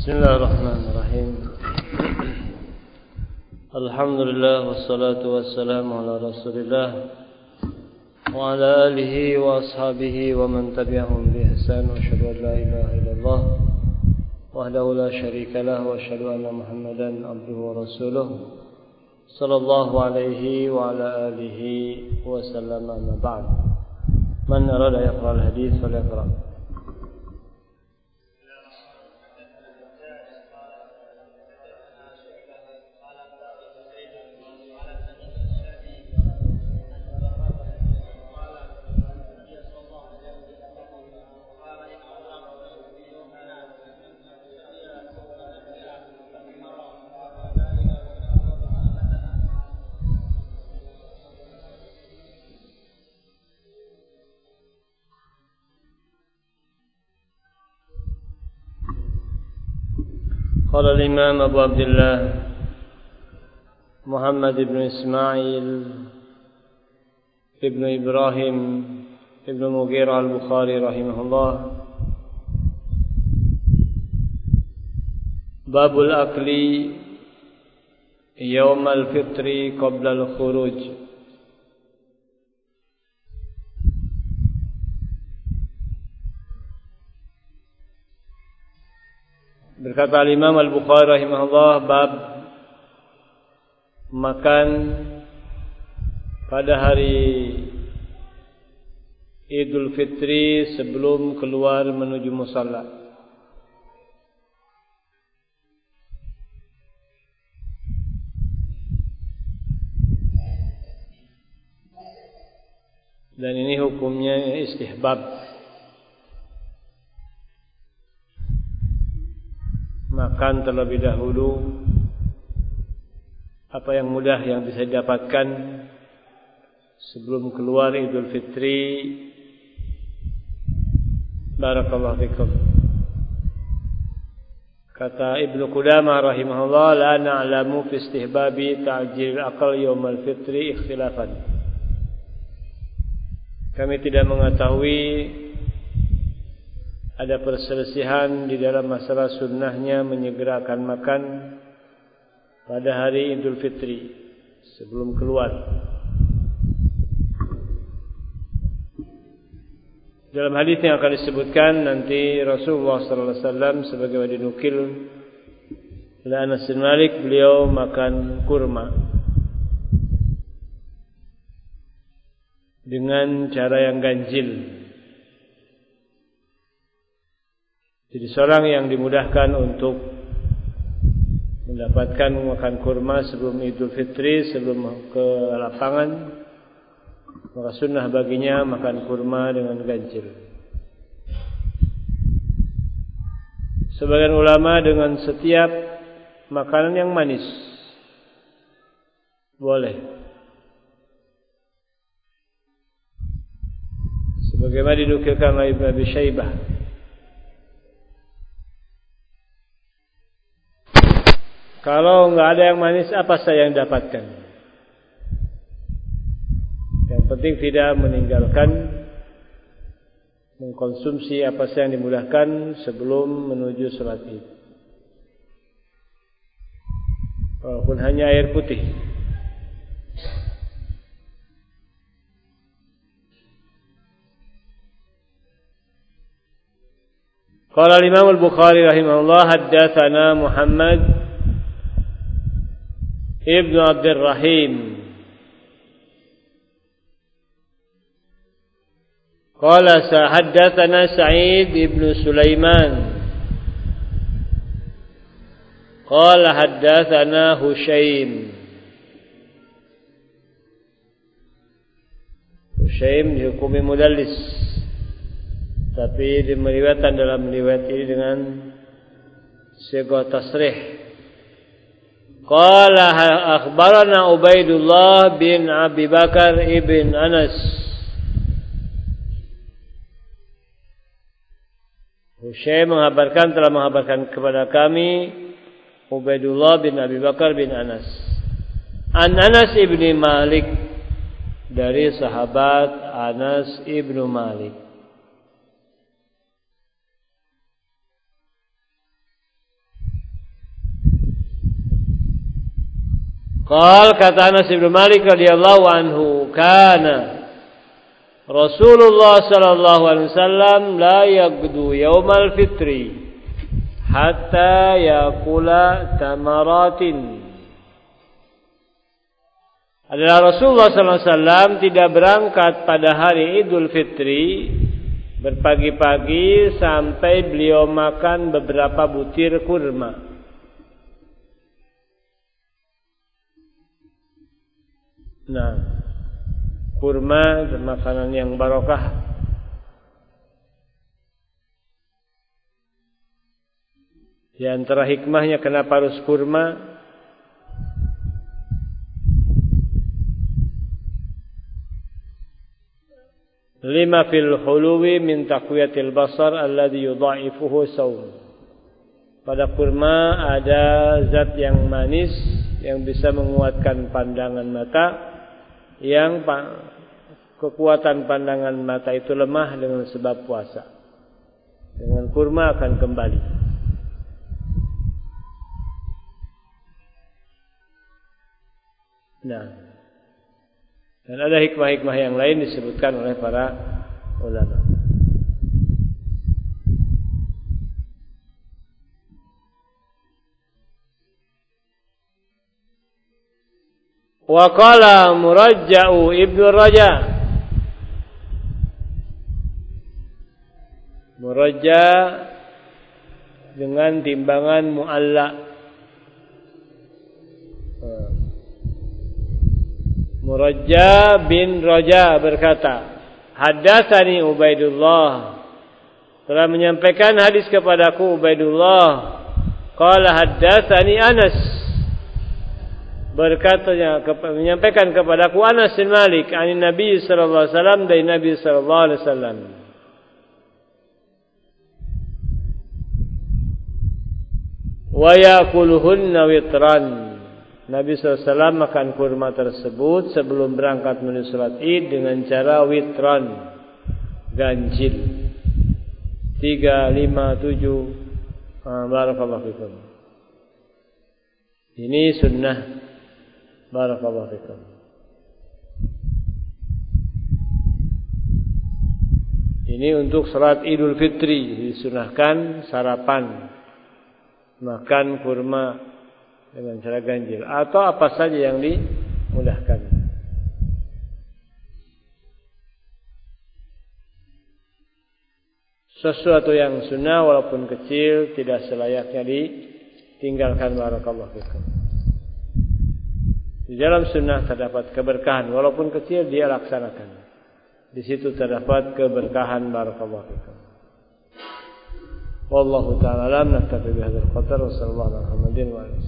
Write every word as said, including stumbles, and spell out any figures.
Bismillahirrahmanirrahim. Alhamdulillah wassalatu wassalamu ala Rasulillah wa ala alihi wa ashabihi wa man tabi'ahum bi ihsan wa asyhadu an la ilaha illallah wahdahu la syarika lah wa asyhadu anna Muhammadan abduhu wa rasuluh sallallahu alaihi wa ala alihi wa sallam amma ba'd. Man arada yaqra al-hadits falyaqra. قال الإمام أبو عبد الله محمد بن إسماعيل ابن إبراهيم ابن مغيرة البخاري رحمه الله باب الأكل يوم الفطر قبل الخروج. Berkata Imam Al-Bukhari rahimahullah, bab makan pada hari Idul Fitri sebelum keluar menuju musalla. Dan ini hukumnya istihbab. Makan terlebih dahulu apa yang mudah yang bisa didapatkan sebelum keluar Idul Fitri. Barakallahu fikum. Kata Ibnu Qudamah rahimahullah, la na'lamu fi istihbabi ta'jil aqal yaumal fitri ikhtilafan. Kami tidak mengetahui ada perselisihan di dalam masalah sunnahnya menyegerakan makan pada hari Idul Fitri sebelum keluar. Dalam hadis yang akan disebutkan nanti Rasulullah sallallahu alaihi wasallam sebagaimana dinukil oleh Anas bin Malik, beliau makan kurma dengan cara yang ganjil. Jadi seorang yang dimudahkan untuk mendapatkan makan kurma sebelum Idul Fitri, sebelum ke lapangan, maka sunnah baginya makan kurma dengan ganjil. Sebagian ulama dengan setiap makanan yang manis boleh. Sebagaimana dinukilkan oleh Ibnu Abi Syaibah. Kalau enggak ada yang manis, apa saja yang dapatkan? Yang penting tidak meninggalkan mengkonsumsi apa saja yang dimudahkan sebelum menuju salat Id. Walaupun hanya air putih. Qala Imam Al-Bukhari rahimahullah, haddatsana Muhammad Ibn Abdul Rahim qala haddatsana Sa'id ibn Sulaiman qala haddatsana Hushaim. Hushaim dihukumi mudallis, tapi dimeriwayatkan dalam riwayat ini dengan sighah tasrih. Qala akhbarana Ubaidullah bin Abi Bakar ibn Anas. Hushaim mengabarkan telah mengabarkan kepada kami Ubaidullah bin Abi Bakar bin Anas. An Anas ibn Malik, dari sahabat Anas ibn Malik. Qal kata Anas bin Malik radhiyallahu anhu, kana Rasulullah sallallahu alaihi wasallam la yaqdu yaumal fitri hatta yakula tamaratin. Adalah Rasulullah sallallahu alaihi wasallam tidak berangkat pada hari Idul Fitri berpagi-pagi sampai beliau makan beberapa butir kurma. Nah, kurma makanan yang barokah. Di antara hikmahnya kenapa harus kurma? Lima fil huluwi min taqwiyatil basar alladhi yudha'ifuhu sawm. Pada kurma ada zat yang manis yang bisa menguatkan pandangan mata, yang kekuatan pandangan mata itu lemah dengan sebab puasa. Dengan kurma akan kembali. Nah, dan ada hikmah-hikmah yang lain disebutkan oleh para ulama. Wa qala Murajja'u Ibnu Raja. Murajja dengan timbangan mualla. Murajja bin Raja berkata, haddatsani Ubaidullah, telah menyampaikan hadis kepadaku Ubaidullah. Qala haddatsani Anas, berkatanya menyampaikan kepadaku Anas bin Malik ani Nabi sallallahu alaihi wasallam, dari Nabi sallallahu alaihi wasallam. Wa yakuluhunna witran. Nabi sallallahu alaihi wasallam makan kurma tersebut sebelum berangkat menuju salat Id dengan cara witran, ganjil. Tiga, lima, tujuh. Barakallahu fikum. Ini sunnah. Barakallahu fikum. Ini untuk salat Idul Fitri disunahkan sarapan, makan kurma dengan cara ganjil atau apa saja yang dimudahkan. Sesuatu yang sunnah walaupun kecil tidak selayaknya ditinggalkan. Barakallahu fikum. Di dalam sunnah terdapat keberkahan walaupun kecil, dia laksanakan. Di situ terdapat keberkahan. Barakallahu fikum. Wallahu ta'ala alam. Naktafi bihadzal qadar wa sallallahu ala Muhammadin wa alihi.